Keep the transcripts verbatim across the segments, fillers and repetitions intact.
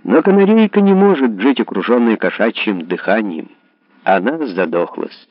Но канарейка не может жить окруженной кошачьим дыханием. Она задохлась.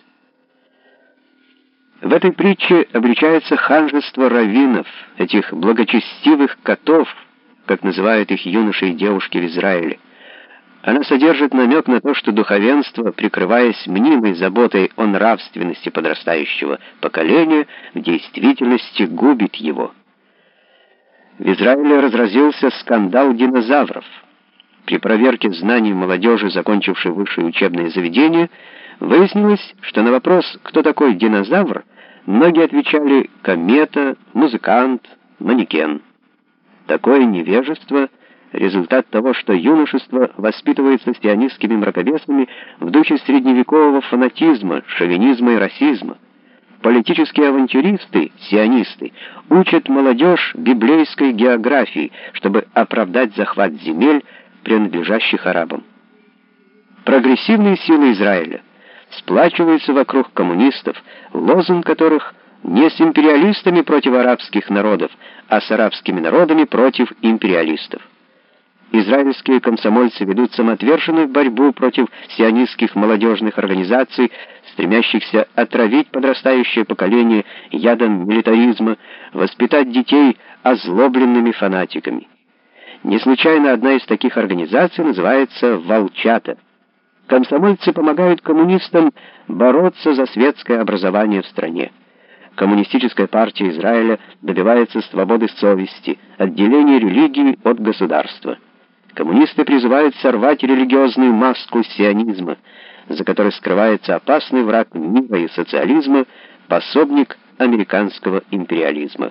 В этой притче обличается ханжество раввинов, этих благочестивых котов, как называют их юноши и девушки в Израиле. Она содержит намек на то, что духовенство, прикрываясь мнимой заботой о нравственности подрастающего поколения, в действительности губит его. В Израиле разразился скандал динозавров. При проверке знаний молодежи, закончившей высшее учебное заведение, выяснилось, что на вопрос «Кто такой динозавр?» многие отвечали «комета», «музыкант», «манекен». Такое невежество — результат того, что юношество воспитывается сионистскими мракобесами в духе средневекового фанатизма, шовинизма и расизма. Политические авантюристы, сионисты, учат молодежь библейской географии, чтобы оправдать захват земель, принадлежащих арабам. Прогрессивные силы Израиля сплачиваются вокруг коммунистов, лозунг которых не с империалистами против арабских народов, а с арабскими народами против империалистов. Израильские комсомольцы ведут самоотверженную борьбу против сионистских молодежных организаций, стремящихся отравить подрастающее поколение ядом милитаризма, воспитать детей озлобленными фанатиками. Не случайно одна из таких организаций называется «Волчата». Комсомольцы помогают коммунистам бороться за светское образование в стране. Коммунистическая партия Израиля добивается свободы совести, отделения религии от государства. Коммунисты призывают сорвать религиозную маску сионизма, за которой скрывается опасный враг мира и социализма, пособник американского империализма.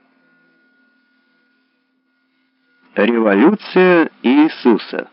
Революция Иисуса.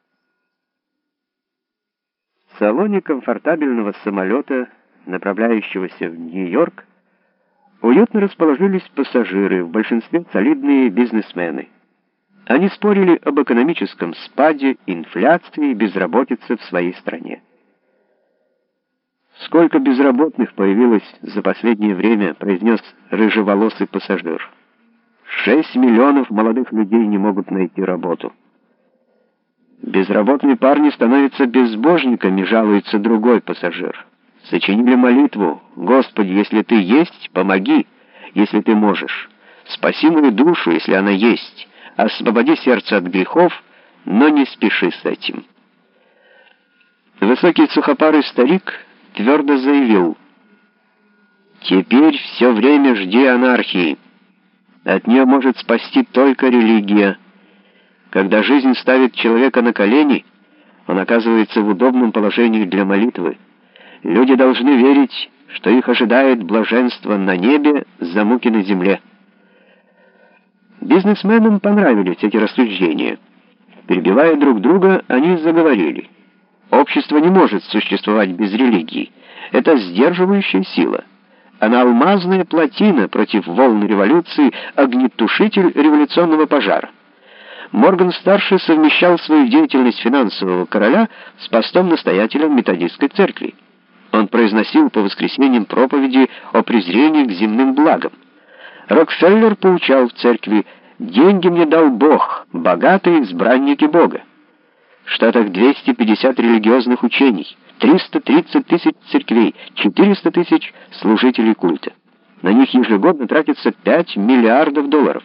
В салоне комфортабельного самолета, направляющегося в Нью-Йорк, уютно расположились пассажиры, в большинстве солидные бизнесмены. Они спорили об экономическом спаде, инфляции и безработице в своей стране. «Сколько безработных появилось за последнее время», — произнес рыжеволосый пассажир. «Шесть миллионов молодых людей не могут найти работу». «Безработные парни становятся безбожниками», — жалуется другой пассажир. Сочинили молитву: «Господи, если ты есть, помоги, если ты можешь. Спаси мою душу, если она есть. Освободи сердце от грехов, но не спеши с этим». Высокий сухопарый старик твердо заявил: «Теперь все время жди анархии. От нее может спасти только религия. Когда жизнь ставит человека на колени, он оказывается в удобном положении для молитвы. Люди должны верить, что их ожидает блаженство на небе за муки на земле». Бизнесменам понравились эти рассуждения. Перебивая друг друга, они заговорили: общество не может существовать без религии. Это сдерживающая сила. Она алмазная плотина против волн революции, огнетушитель революционного пожара. Морган-старший совмещал свою деятельность финансового короля с постом настоятеля методистской церкви. Он произносил по воскресеньям проповеди о презрении к земным благам. Рокфеллер поучал в церкви: «Деньги мне дал Бог, богатые избранники Бога». В Штатах двести пятьдесят религиозных учений, триста тридцать тысяч церквей, четыреста тысяч служителей культа. На них ежегодно тратится пять миллиардов долларов.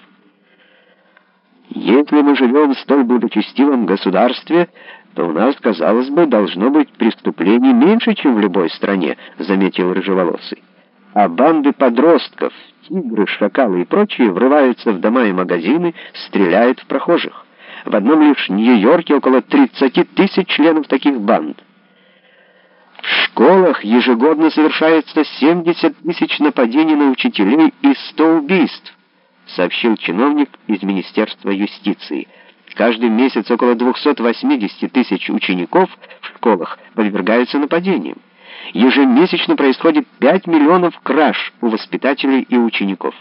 Если мы живем в столь благочестивом государстве, то у нас, казалось бы, должно быть преступлений меньше, чем в любой стране, заметил рыжеволосый. А банды подростков, тигры, шакалы и прочие врываются в дома и магазины, стреляют в прохожих. В одном лишь Нью-Йорке около тридцати тысяч членов таких банд. В школах ежегодно совершается семьдесят тысяч нападений на учителей и сто убийств, сообщил чиновник из Министерства юстиции. Каждый месяц около двухсот восьмидесяти тысяч учеников в школах подвергаются нападениям. Ежемесячно происходит пять миллионов краж у воспитателей и учеников.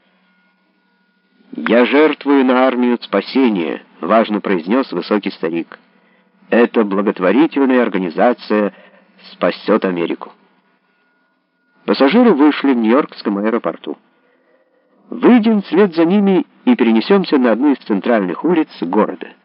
«Я жертвую на армию спасения», — важно произнес высокий старик. «Эта благотворительная организация спасет Америку». Пассажиры вышли в Нью-Йоркском аэропорту. Выйдем вслед за ними и перенесемся на одну из центральных улиц города.